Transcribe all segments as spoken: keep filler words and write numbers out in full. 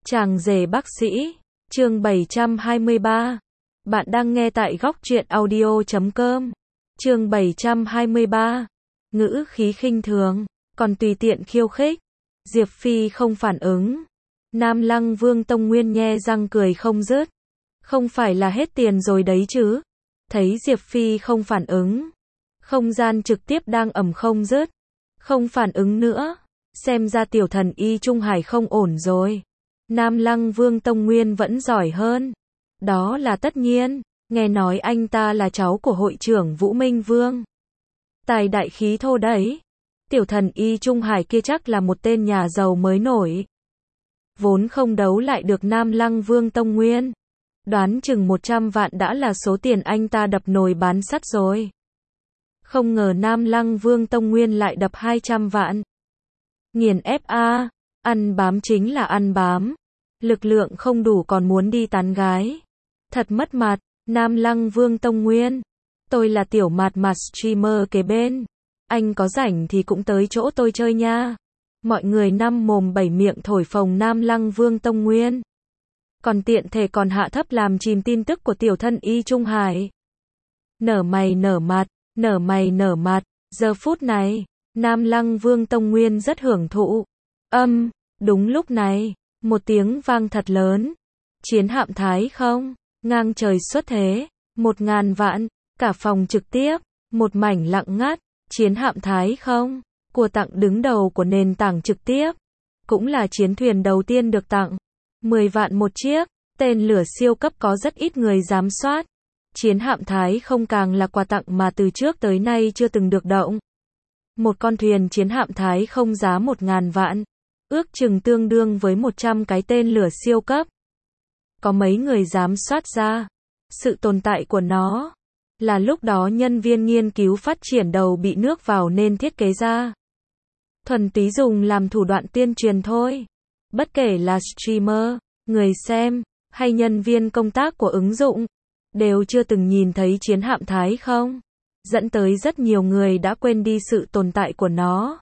Chàng rể bác sĩ, chương bảy trăm hai mươi ba. Bạn đang nghe tại góc truyện audio chấm com. Chương bảy trăm hai mươi ba. Ngữ khí khinh thường, còn tùy tiện khiêu khích. Diệp Phi không phản ứng. Nam Lăng Vương Tông Nguyên nhe răng cười không dứt. Không phải là hết tiền rồi đấy chứ? Thấy Diệp Phi không phản ứng. Không gian trực tiếp đang ầm không dứt. Không phản ứng nữa. Xem ra tiểu thần y Trung Hải không ổn rồi. Nam Lăng Vương Tông Nguyên vẫn giỏi hơn. Đó là tất nhiên. Nghe nói anh ta là cháu của hội trưởng Vũ Minh Vương. Tài đại khí thô đấy. Tiểu thần y Trung Hải kia chắc là một tên nhà giàu mới nổi. Vốn không đấu lại được Nam Lăng Vương Tông Nguyên. Đoán chừng một trăm vạn đã là số tiền anh ta đập nồi bán sắt rồi. Không ngờ Nam Lăng Vương Tông Nguyên lại đập hai trăm vạn. Nghiền ép a, ăn bám chính là ăn bám. Lực lượng không đủ còn muốn đi tán gái. Thật mất mặt, Nam Lăng Vương Tông Nguyên. Tôi là tiểu mạt mạt streamer kế bên. Anh có rảnh thì cũng tới chỗ tôi chơi nha. Mọi người năm mồm bảy miệng thổi phồng Nam Lăng Vương Tông Nguyên. Còn tiện thể còn hạ thấp làm chìm tin tức của tiểu thân y Trung Hải. Nở mày nở mặt, nở mày nở mặt. Giờ phút này, Nam Lăng Vương Tông Nguyên rất hưởng thụ. Âm, đúng lúc này, một tiếng vang thật lớn. Chiến hạm Thái không, ngang trời xuất thế, một ngàn vạn, cả phòng trực tiếp, một mảnh lặng ngắt. Chiến hạm Thái không, của tặng đứng đầu của nền tảng trực tiếp. Cũng là chiến thuyền đầu tiên được tặng. mười vạn một chiếc, tên lửa siêu cấp có rất ít người dám soát. Chiến hạm Thái không càng là quà tặng mà từ trước tới nay chưa từng được động. Một con thuyền chiến hạm Thái không giá một ngàn vạn. Ước chừng tương đương với một trăm cái tên lửa siêu cấp. Có mấy người dám soát ra sự tồn tại của nó. Là lúc đó nhân viên nghiên cứu phát triển đầu bị nước vào nên thiết kế ra. Thuần túy dùng làm thủ đoạn tuyên truyền thôi. Bất kể là streamer, người xem, hay nhân viên công tác của ứng dụng, đều chưa từng nhìn thấy chiến hạm Thái không. Dẫn tới rất nhiều người đã quên đi sự tồn tại của nó.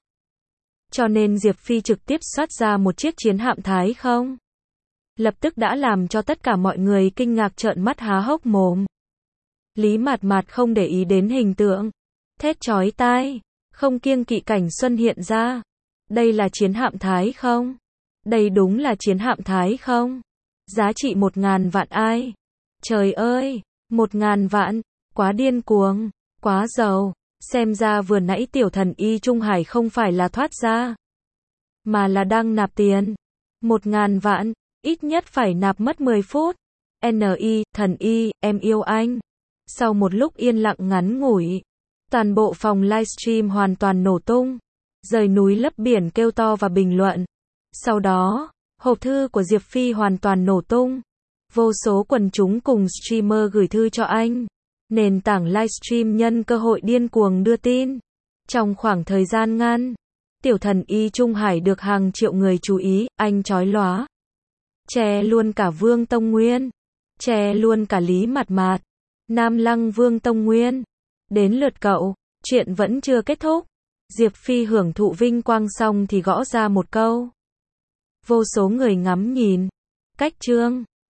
Cho nên Diệp Phi trực tiếp soát ra một chiếc chiến hạm Thái không. Lập tức đã làm cho tất cả mọi người kinh ngạc trợn mắt há hốc mồm. Lý Mạt Mạt không để ý đến hình tượng. Thét chói tai, không kiêng kỵ cảnh xuân hiện ra. Đây là chiến hạm Thái không? Đây đúng là chiến hạm Thái không? Giá trị một ngàn vạn ai? Trời ơi, một ngàn vạn, quá điên cuồng, quá giàu. Xem ra vừa nãy tiểu thần y Trung Hải không phải là thoát ra, mà là đang nạp tiền. Một ngàn vạn, ít nhất phải nạp mất mười phút. en i, thần y, em yêu anh. Sau một lúc yên lặng ngắn ngủi, toàn bộ phòng livestream hoàn toàn nổ tung. Rời núi lấp biển kêu to và bình luận. Sau đó, hộp thư của Diệp Phi hoàn toàn nổ tung. Vô số quần chúng cùng streamer gửi thư cho anh. Nền tảng livestream nhân cơ hội điên cuồng đưa tin. Trong khoảng thời gian ngắn, tiểu thần y Trung Hải được hàng triệu người chú ý, anh chói lóa. Che luôn cả Vương Tông Nguyên. Che luôn cả Lý Mạt Mạt. Nam Lăng Vương Tông Nguyên. Đến lượt cậu, chuyện vẫn chưa kết thúc. Diệp Phi hưởng thụ vinh quang xong thì gõ ra một câu. Vô số người ngắm nhìn. Cách chương.